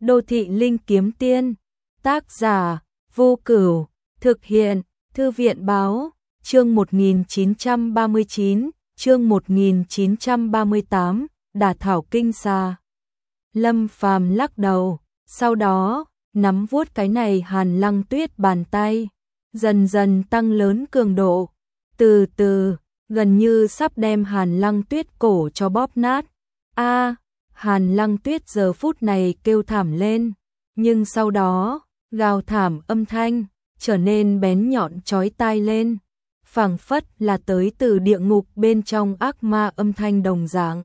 Đô thị linh kiếm tiên. Tác giả Vô Cửu. Thực hiện Thư viện báo. Chương 1939, chương 1938, Đả thảo kinh xa. Lâm Phàm lắc đầu, sau đó nắm vuốt cái này Hàn Lăng Tuyết bàn tay, dần dần tăng lớn cường độ, từ từ, gần như sắp đem Hàn Lăng Tuyết cổ cho bóp nát. A, Hàn Lăng Tuyết giờ phút này kêu thảm lên, nhưng sau đó, gào thảm âm thanh trở nên bén nhọn chói tai lên, phảng phất là tới từ địa ngục bên trong ác ma âm thanh đồng dạng.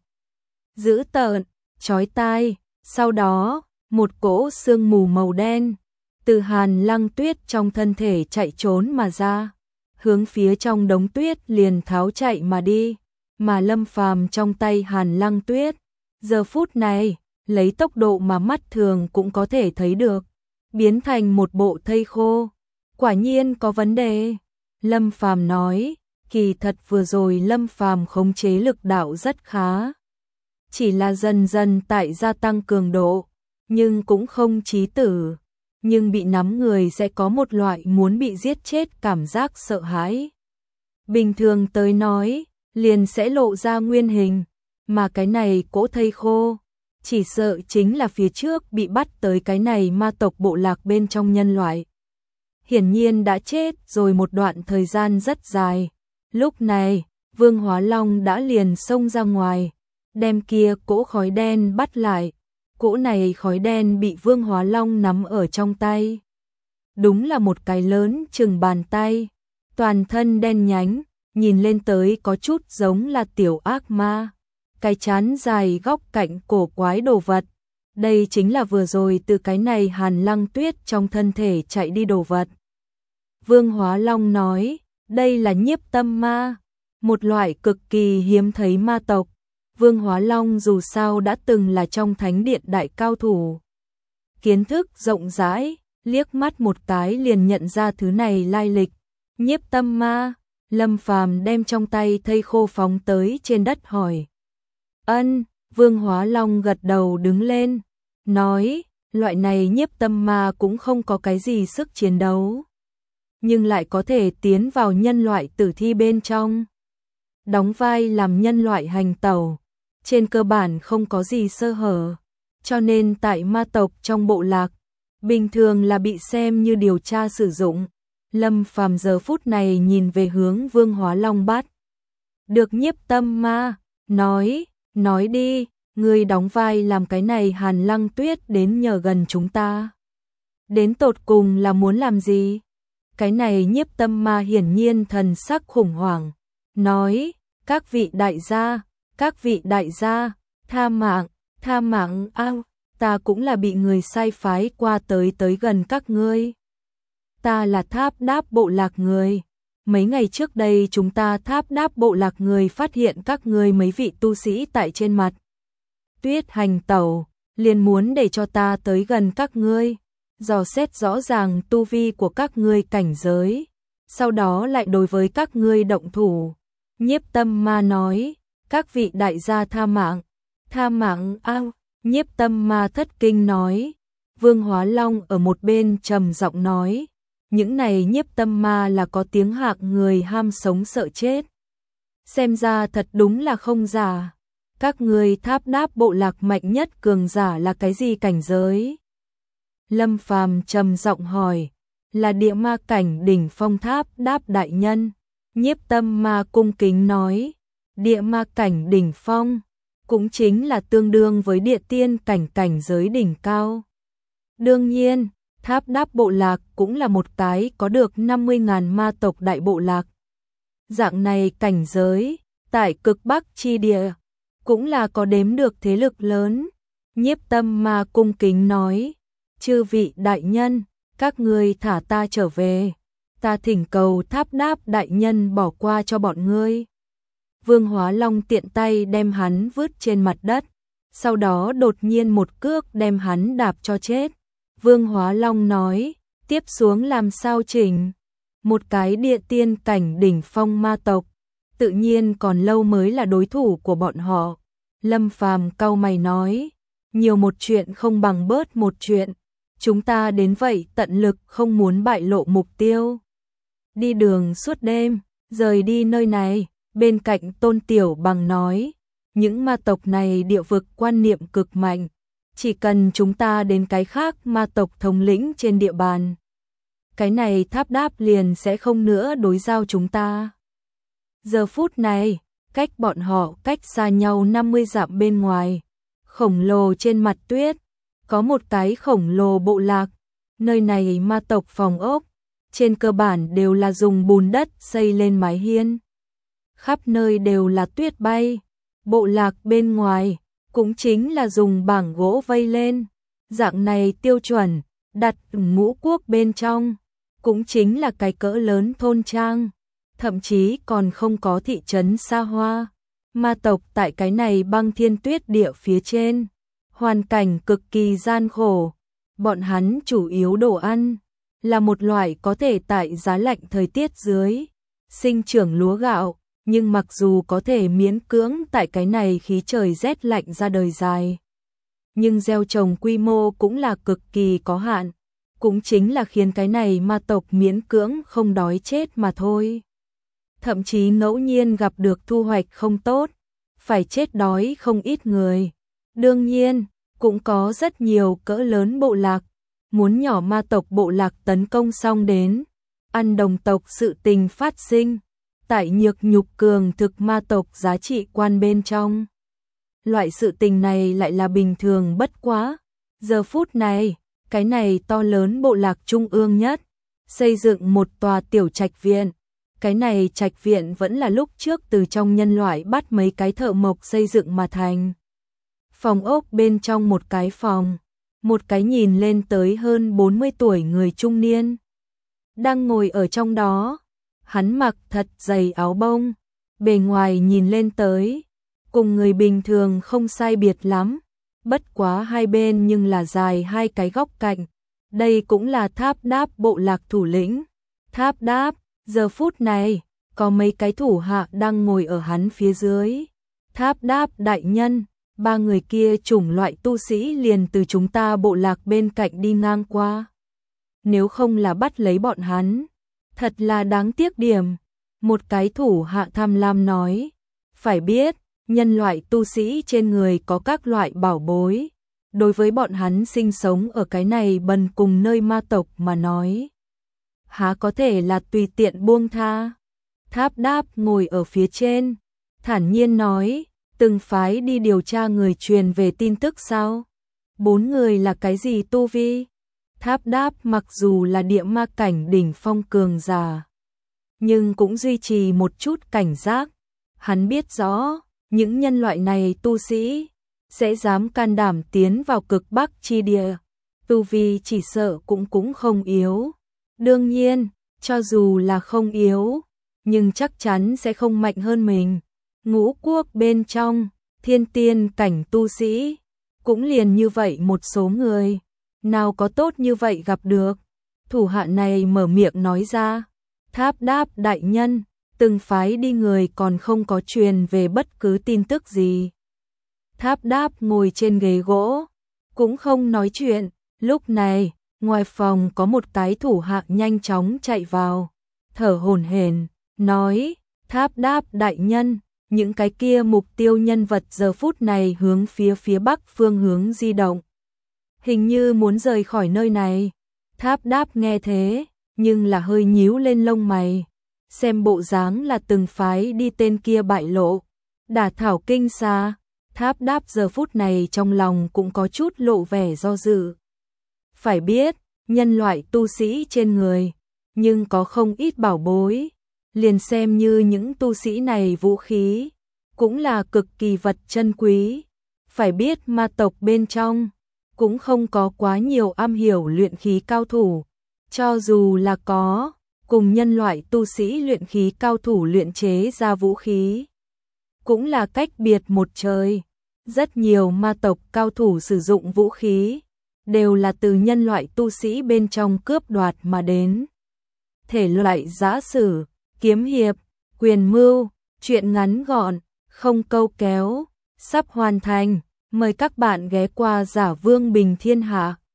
Dữ tợn, chói tai, sau đó, một cỗ sương mù màu đen từ Hàn Lăng Tuyết trong thân thể chạy trốn mà ra, hướng phía trong đống tuyết liền tháo chạy mà đi, mà Lâm Phàm trong tay Hàn Lăng Tuyết, giờ phút này, lấy tốc độ mà mắt thường cũng có thể thấy được, biến thành một bộ thây khô. Quả nhiên có vấn đề, Lâm Phàm nói, kỳ thật vừa rồi Lâm Phàm khống chế lực đạo rất khá, chỉ là dần dần tại gia tăng cường độ, nhưng cũng không chí tử, nhưng bị nắm người sẽ có một loại muốn bị giết chết cảm giác sợ hãi. Bình thường tới nói, liền sẽ lộ ra nguyên hình, mà cái này cỗ thây khô, chỉ sợ chính là phía trước bị bắt tới cái này ma tộc bộ lạc bên trong nhân loại. Hiển nhiên đã chết rồi một đoạn thời gian rất dài. Lúc này, Vương Hóa Long đã liền xông ra ngoài, đem kia cỗ khói đen bắt lại. Cỗ này khói đen bị Vương Hóa Long nắm ở trong tay. Đúng là một cái lớn chừng bàn tay, toàn thân đen nhánh, nhìn lên tới có chút giống là tiểu ác ma. Cái chán dài góc cạnh cổ quái đồ vật. Đây chính là vừa rồi từ cái này Hàn Lăng Tuyết trong thân thể chạy đi đồ vật. Vương Hóa Long nói, đây là nhiếp tâm ma, một loại cực kỳ hiếm thấy ma tộc. Vương Hóa Long dù sao đã từng là trong thánh điện đại cao thủ. Kiến thức rộng rãi, liếc mắt một cái liền nhận ra thứ này lai lịch. Nhiếp tâm ma, Lâm Phàm đem trong tay thây khô phóng tới trên đất hỏi. Ân, Vương Hóa Long gật đầu đứng lên, nói, loại này nhiếp tâm ma cũng không có cái gì sức chiến đấu, nhưng lại có thể tiến vào nhân loại tử thi bên trong, đóng vai làm nhân loại hành tẩu, trên cơ bản không có gì sơ hở, cho nên tại ma tộc trong bộ lạc, bình thường là bị xem như điều tra sử dụng. Lâm Phàm giờ phút này nhìn về hướng Vương Hóa Long bắt được nhiếp tâm ma, nói đi, ngươi đóng vai làm cái này Hàn Lăng Tuyết đến nhờ gần chúng ta. Đến tột cùng là muốn làm gì? Cái này nhiếp tâm ma hiển nhiên thần sắc khủng hoảng, nói, các vị đại gia, tha mạng, ta cũng là bị người sai phái qua tới gần các ngươi. Ta là Tháp Đáp bộ lạc người. Mấy ngày trước đây chúng ta Tháp Đáp bộ lạc người phát hiện các ngươi mấy vị tu sĩ tại trên mặt tuyết hành tẩu, liền muốn để cho ta tới gần các ngươi, dò xét rõ ràng tu vi của các ngươi cảnh giới, sau đó lại đối với các ngươi động thủ. Nhiếp tâm ma nói, các vị đại gia tha mạng, nhiếp tâm ma thất kinh nói. Vương Hóa Long ở một bên trầm giọng nói, những này nhiếp tâm ma là có tiếng hạng người ham sống sợ chết. Xem ra thật đúng là không giả. Các ngươi Tháp Đáp bộ lạc mạnh nhất cường giả là cái gì cảnh giới? Lâm Phàm trầm giọng hỏi, là địa ma cảnh đỉnh phong Tháp Đáp đại nhân. Nhiếp tâm ma cung kính nói, địa ma cảnh đỉnh phong, cũng chính là tương đương với địa tiên cảnh giới đỉnh cao. Đương nhiên, Tháp Đáp bộ lạc cũng là một cái có được 50.000 ma tộc đại bộ lạc. Dạng này cảnh giới, tại cực Bắc chi địa, cũng là có đếm được thế lực lớn. Nhiếp tâm ma cung kính nói, chư vị đại nhân, các ngươi thả ta trở về, ta thỉnh cầu Tháp Đáp đại nhân bỏ qua cho bọn ngươi. Vương Hóa Long tiện tay đem hắn vứt trên mặt đất, sau đó đột nhiên một cước đem hắn đạp cho chết. Vương Hóa Long nói, tiếp xuống làm sao chỉnh? Một cái địa tiên cảnh đỉnh phong ma tộc, tự nhiên còn lâu mới là đối thủ của bọn họ. Lâm Phàm cau mày nói, nhiều một chuyện không bằng bớt một chuyện. Chúng ta đến vậy tận lực không muốn bại lộ mục tiêu. Đi đường suốt đêm, rời đi nơi này, bên cạnh Tôn Tiểu Bằng nói, những ma tộc này địa vực quan niệm cực mạnh, chỉ cần chúng ta đến cái khác ma tộc thống lĩnh trên địa bàn. Cái này Tháp Đáp liền sẽ không nữa đối giao chúng ta. Giờ phút này, cách bọn họ cách xa nhau 50 dặm bên ngoài, khổng lồ trên mặt tuyết, có một cái khổng lồ bộ lạc, nơi này ma tộc phòng ốc, trên cơ bản đều là dùng bùn đất xây lên mái hiên. Khắp nơi đều là tuyết bay, bộ lạc bên ngoài cũng chính là dùng bảng gỗ vây lên, dạng này tiêu chuẩn, đặt ngũ quốc bên trong, cũng chính là cái cỡ lớn thôn trang, thậm chí còn không có thị trấn xa hoa. Ma tộc tại cái này băng thiên tuyết địa phía trên, hoàn cảnh cực kỳ gian khổ, bọn hắn chủ yếu đồ ăn là một loại có thể tại giá lạnh thời tiết dưới sinh trưởng lúa gạo, nhưng mặc dù có thể miễn cưỡng tại cái này khí trời rét lạnh ra đời dài, nhưng gieo trồng quy mô cũng là cực kỳ có hạn, cũng chính là khiến cái này ma tộc miễn cưỡng không đói chết mà thôi. Thậm chí ngẫu nhiên gặp được thu hoạch không tốt, phải chết đói không ít người. Đương nhiên, cũng có rất nhiều cỡ lớn bộ lạc, muốn nhỏ ma tộc bộ lạc tấn công xong đến, ăn đồng tộc sự tình phát sinh, tại nhược nhục cường thực ma tộc giá trị quan bên trong. Loại sự tình này lại là bình thường bất quá. Giờ phút này, cái này to lớn bộ lạc trung ương nhất, xây dựng một tòa tiểu trạch viện. Cái này trạch viện vẫn là lúc trước từ trong nhân loại bắt mấy cái thợ mộc xây dựng mà thành. Phòng ốc bên trong một cái phòng, một cái nhìn lên tới hơn 40 tuổi người trung niên đang ngồi ở trong đó. Hắn mặc thật dày áo bông, bề ngoài nhìn lên tới cùng người bình thường không sai biệt lắm, bất quá hai bên nhưng là dài hai cái góc cạnh. Đây cũng là Tháp Đáp bộ lạc thủ lĩnh. Tháp Đáp, giờ phút này, có mấy cái thủ hạ đang ngồi ở hắn phía dưới. Tháp Đáp đại nhân, ba người kia chủng loại tu sĩ liền từ chúng ta bộ lạc bên cạnh đi ngang qua. Nếu không là bắt lấy bọn hắn, thật là đáng tiếc điểm. Một cái thủ hạ tham lam nói, phải biết, nhân loại tu sĩ trên người có các loại bảo bối. Đối với bọn hắn sinh sống ở cái này bần cùng nơi ma tộc mà nói, há có thể là tùy tiện buông tha. Tháp Đáp ngồi ở phía trên, thản nhiên nói, từng phái đi điều tra người truyền về tin tức sao? 4 người là cái gì tu vi? Tháp Đáp mặc dù là địa ma cảnh đỉnh phong cường giả, nhưng cũng duy trì một chút cảnh giác. Hắn biết rõ, những nhân loại này tu sĩ sẽ dám can đảm tiến vào cực Bắc chi địa, tu vi chỉ sợ cũng không yếu. Đương nhiên, cho dù là không yếu, nhưng chắc chắn sẽ không mạnh hơn mình. Ngũ quốc bên trong, thiên tiên cảnh tu sĩ, cũng liền như vậy một số người, nào có tốt như vậy gặp được. Thủ hạ này mở miệng nói ra, Tháp Đáp đại nhân, từng phái đi người còn không có truyền về bất cứ tin tức gì. Tháp Đáp ngồi trên ghế gỗ, cũng không nói chuyện. Lúc này, ngoài phòng có một cái thủ hạ nhanh chóng chạy vào, thở hổn hển, nói, Tháp Đáp đại nhân, những cái kia mục tiêu nhân vật giờ phút này hướng phía bắc phương hướng di động. Hình như muốn rời khỏi nơi này. Tháp Đáp nghe thế, nhưng là hơi nhíu lên lông mày. Xem bộ dáng là từng phái đi tên kia bại lộ, đả thảo kinh xa. Tháp Đáp giờ phút này trong lòng cũng có chút lộ vẻ do dự. Phải biết, nhân loại tu sĩ trên người, nhưng có không ít bảo bối. Liền xem như những tu sĩ này vũ khí, cũng là cực kỳ vật chân quý. Phải biết ma tộc bên trong, cũng không có quá nhiều am hiểu luyện khí cao thủ. Cho dù là có, cùng nhân loại tu sĩ luyện khí cao thủ luyện chế ra vũ khí, cũng là cách biệt một trời. Rất nhiều ma tộc cao thủ sử dụng vũ khí, đều là từ nhân loại tu sĩ bên trong cướp đoạt mà đến. Thể loại giã sử, kiếm hiệp, quyền mưu, truyện ngắn gọn, không câu kéo, sắp hoàn thành. Mời các bạn ghé qua Giả Vương Bình Thiên Hạ.